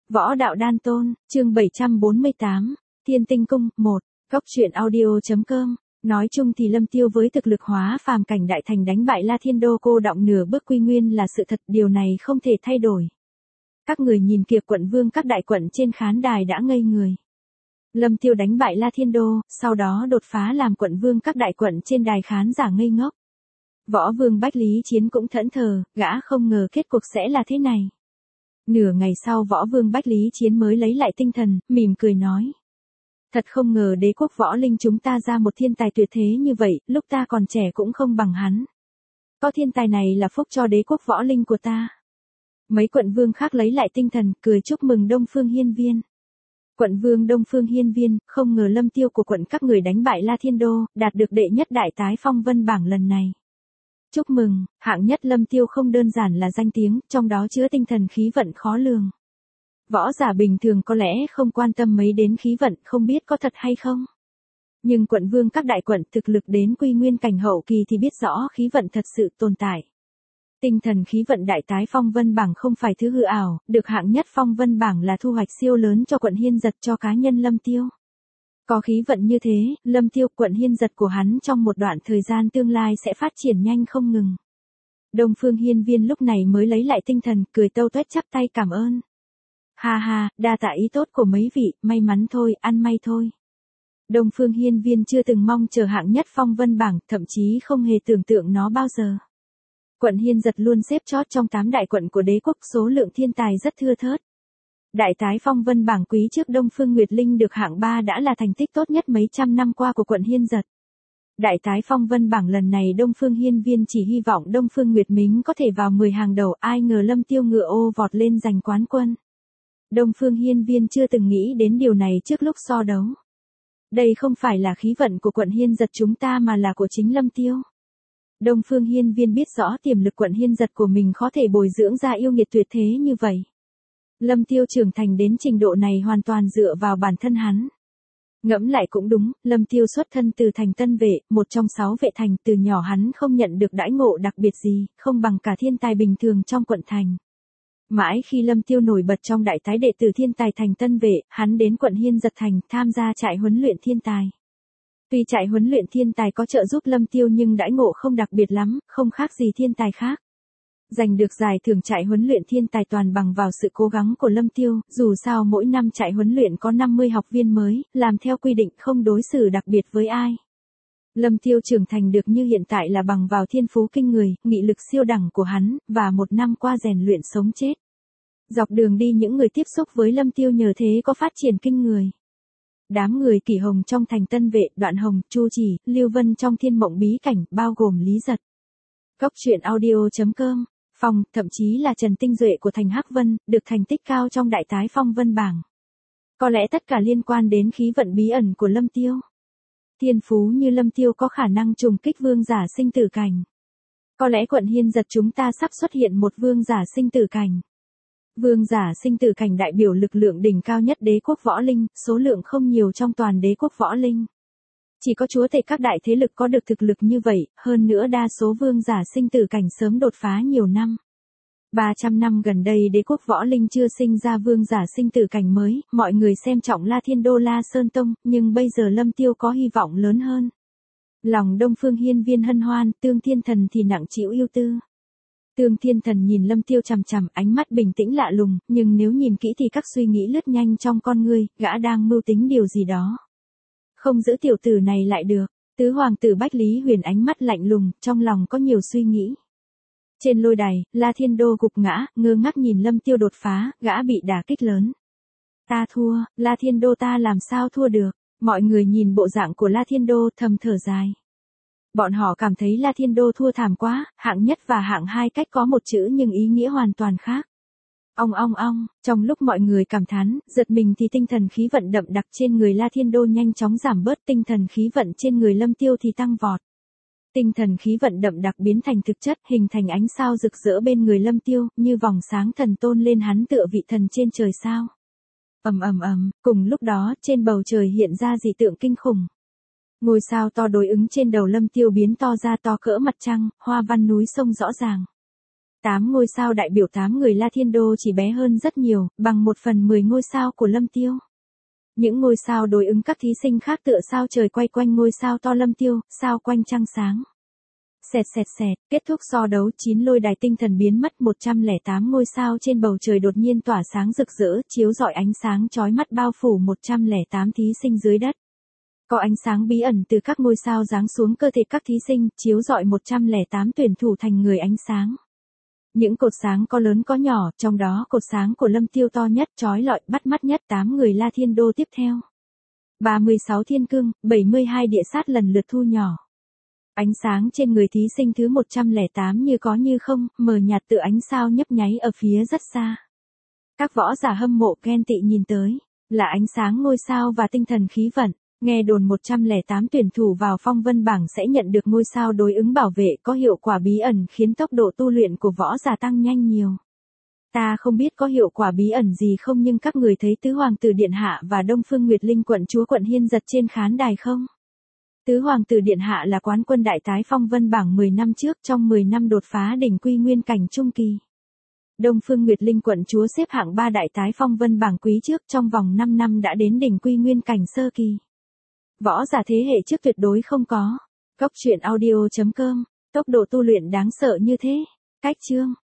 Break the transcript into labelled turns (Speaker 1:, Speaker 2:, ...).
Speaker 1: Võ đạo đan tôn, chương 748, Thiên Tinh Cung, 1, Góc truyện audio.com. Nói chung thì Lâm Tiêu với thực lực hóa phàm cảnh đại thành đánh bại La Thiên Đô cô đọng nửa bước quy nguyên là sự thật, điều này không thể thay đổi. Các người nhìn kìa, quận vương các đại quận trên khán đài đã ngây người. Lâm Tiêu đánh bại La Thiên Đô, sau đó đột phá làm quận vương các đại quận trên đài khán giả ngây ngốc. Võ vương Bách Lý Chiến cũng thẫn thờ, gã không ngờ kết cục sẽ là thế này. Nửa ngày sau võ vương Bách Lý Chiến mới lấy lại tinh thần, mỉm cười nói. Thật không ngờ đế quốc võ linh chúng ta ra một thiên tài tuyệt thế như vậy, lúc ta còn trẻ cũng không bằng hắn. Có thiên tài này là phúc cho đế quốc võ linh của ta. Mấy quận vương khác lấy lại tinh thần, cười chúc mừng Đông Phương Hiên Viên. Quận vương Đông Phương Hiên Viên, không ngờ Lâm Tiêu của quận các người đánh bại La Thiên Đô, đạt được đệ nhất đại tái phong vân bảng lần này. Chúc mừng, hạng nhất Lâm Tiêu không đơn giản là danh tiếng, trong đó chứa tinh thần khí vận khó lường. Võ giả bình thường có lẽ không quan tâm mấy đến khí vận, không biết có thật hay không. Nhưng quận vương các đại quận thực lực đến quy nguyên cảnh hậu kỳ thì biết rõ khí vận thật sự tồn tại. Tinh thần khí vận đại tái phong vân bảng không phải thứ hư ảo, được hạng nhất phong vân bảng là thu hoạch siêu lớn cho quận Hiên Giật, cho cá nhân Lâm Tiêu. Có khí vận như thế, Lâm Tiêu quận Hiên Giật của hắn trong một đoạn thời gian tương lai sẽ phát triển nhanh không ngừng. Đông Phương Hiên Viên lúc này mới lấy lại tinh thần, cười tâu tuét chắp tay cảm ơn. Ha ha, đa tạ ý tốt của mấy vị, may mắn thôi, ăn may thôi. Đông Phương Hiên Viên chưa từng mong chờ hạng nhất phong vân bảng, thậm chí không hề tưởng tượng nó bao giờ. Quận Hiên Giật luôn xếp chót trong 8 đại quận của đế quốc, số lượng thiên tài rất thưa thớt. Đại tái phong vân bảng quý trước Đông Phương Nguyệt Linh được hạng 3 đã là thành tích tốt nhất mấy trăm năm qua của quận Hiên Giật. Đại tái phong vân bảng lần này Đông Phương Hiên Viên chỉ hy vọng Đông Phương Nguyệt Mính có thể vào 10 hàng đầu, ai ngờ Lâm Tiêu ngựa ô vọt lên giành quán quân. Đông Phương Hiên Viên chưa từng nghĩ đến điều này trước lúc so đấu. Đây không phải là khí vận của quận Hiên Giật chúng ta mà là của chính Lâm Tiêu. Đông Phương Hiên Viên biết rõ tiềm lực quận Hiên Giật của mình có thể bồi dưỡng ra yêu nghiệt tuyệt thế như vậy. Lâm Tiêu trưởng thành đến trình độ này hoàn toàn dựa vào bản thân hắn. Ngẫm lại cũng đúng, Lâm Tiêu xuất thân từ thành Tân Vệ, một trong 6 vệ thành, từ nhỏ hắn không nhận được đãi ngộ đặc biệt gì, không bằng cả thiên tài bình thường trong quận thành. Mãi khi Lâm Tiêu nổi bật trong đại tái đệ tử thiên tài thành Tân Vệ, hắn đến quận Hiên Giật thành tham gia trại huấn luyện thiên tài. Tuy trại huấn luyện thiên tài có trợ giúp Lâm Tiêu nhưng đãi ngộ không đặc biệt lắm, không khác gì thiên tài khác. Giành được giải thưởng trại huấn luyện thiên tài toàn bằng vào sự cố gắng của Lâm Tiêu, dù sao mỗi năm trại huấn luyện có 50 học viên mới, làm theo quy định không đối xử đặc biệt với ai. Lâm Tiêu trưởng thành được như hiện tại là bằng vào thiên phú kinh người, nghị lực siêu đẳng của hắn, và một năm qua rèn luyện sống chết. Dọc đường đi những người tiếp xúc với Lâm Tiêu nhờ thế có phát triển kinh người. Đám người Kỷ Hồng trong thành Tân Vệ, Đoạn Hồng, Chu Chỉ, Lưu Vân trong Thiên Mộng Bí Cảnh, bao gồm Lý Giật. Góc truyện audio.com, Phong, thậm chí là Trần Tinh Duệ của thành Hắc Vân, được thành tích cao trong đại tái phong vân bảng. Có lẽ tất cả liên quan đến khí vận bí ẩn của Lâm Tiêu. Thiên phú như Lâm Tiêu có khả năng trùng kích vương giả sinh tử cảnh. Có lẽ quận Hiên Giật chúng ta sắp xuất hiện một vương giả sinh tử cảnh. Vương giả sinh tử cảnh đại biểu lực lượng đỉnh cao nhất đế quốc võ linh, số lượng không nhiều trong toàn đế quốc võ linh. Chỉ có chúa tể các đại thế lực có được thực lực như vậy, hơn nữa đa số vương giả sinh tử cảnh sớm đột phá nhiều năm. 300 năm gần đây đế quốc võ linh chưa sinh ra vương giả sinh tử cảnh mới, mọi người xem trọng La Thiên Đô La Sơn Tông, nhưng bây giờ Lâm Tiêu có hy vọng lớn hơn. Lòng Đông Phương Hiên Viên hân hoan, Tương Thiên Thần thì nặng trĩu ưu tư. Tương Thiên Thần nhìn Lâm Tiêu chằm chằm, ánh mắt bình tĩnh lạ lùng, nhưng nếu nhìn kỹ thì các suy nghĩ lướt nhanh trong con ngươi, gã đang mưu tính điều gì đó. Không giữ tiểu tử này lại được. Tứ hoàng tử Bách Lý Huyền ánh mắt lạnh lùng, trong lòng có nhiều suy nghĩ. Trên lôi đài, La Thiên Đô gục ngã, ngơ ngác nhìn Lâm Tiêu đột phá, gã bị đả kích lớn. Ta thua, La Thiên Đô ta làm sao thua được. Mọi người nhìn bộ dạng của La Thiên Đô thầm thở dài. Bọn họ cảm thấy La Thiên Đô thua thảm quá, hạng nhất và hạng 2 cách có một chữ nhưng ý nghĩa hoàn toàn khác. Ong, trong lúc mọi người cảm thán, giật mình thì tinh thần khí vận đậm đặc trên người La Thiên Đô nhanh chóng giảm bớt, tinh thần khí vận trên người Lâm Tiêu thì tăng vọt. Tinh thần khí vận đậm đặc biến thành thực chất, hình thành ánh sao rực rỡ bên người Lâm Tiêu, như vòng sáng thần tôn lên hắn tựa vị thần trên trời sao. Cùng lúc đó, trên bầu trời hiện ra dị tượng kinh khủng. Ngôi sao to đối ứng trên đầu Lâm Tiêu biến to ra to cỡ mặt trăng, hoa văn núi sông rõ ràng. 8 ngôi sao đại biểu 8 người La Thiên Đô chỉ bé hơn rất nhiều, bằng 1/10 ngôi sao của Lâm Tiêu. Những ngôi sao đối ứng các thí sinh khác tựa sao trời quay quanh ngôi sao to Lâm Tiêu, sao quanh trăng sáng. Xẹt xẹt xẹt, kết thúc so đấu 9 lôi đài tinh thần biến mất 108 ngôi sao trên bầu trời đột nhiên tỏa sáng rực rỡ, chiếu rọi ánh sáng chói mắt bao phủ 108 thí sinh dưới đất. Có ánh sáng bí ẩn từ các ngôi sao giáng xuống cơ thể các thí sinh, chiếu rọi 108 tuyển thủ thành người ánh sáng. Những cột sáng có lớn có nhỏ, trong đó cột sáng của Lâm Tiêu to nhất, chói lọi, bắt mắt nhất. 8 người La Thiên Đô tiếp theo. 36 thiên cương, 72 địa sát lần lượt thu nhỏ. Ánh sáng trên người thí sinh thứ 108 như có như không, mờ nhạt tựa ánh sao nhấp nháy ở phía rất xa. Các võ giả hâm mộ ghen tị nhìn tới, là ánh sáng ngôi sao và tinh thần khí vận. Nghe đồn 108 tuyển thủ vào phong vân bảng sẽ nhận được ngôi sao đối ứng bảo vệ có hiệu quả bí ẩn khiến tốc độ tu luyện của võ giả tăng nhanh nhiều. Ta không biết có hiệu quả bí ẩn gì không nhưng các người thấy Tứ Hoàng tử Điện Hạ và Đông Phương Nguyệt Linh quận chúa quận Hiên Giật trên khán đài không? Tứ Hoàng tử Điện Hạ là quán quân đại tái phong vân bảng 10 năm trước trong 10 năm đột phá đỉnh quy nguyên cảnh trung kỳ. Đông Phương Nguyệt Linh quận chúa xếp hạng 3 đại tái phong vân bảng quý trước trong vòng 5 năm đã đến đỉnh quy nguyên cảnh sơ kỳ. Võ giả thế hệ trước tuyệt đối không có. Góc truyện audio.com, tốc độ tu luyện đáng sợ như thế. Cách chương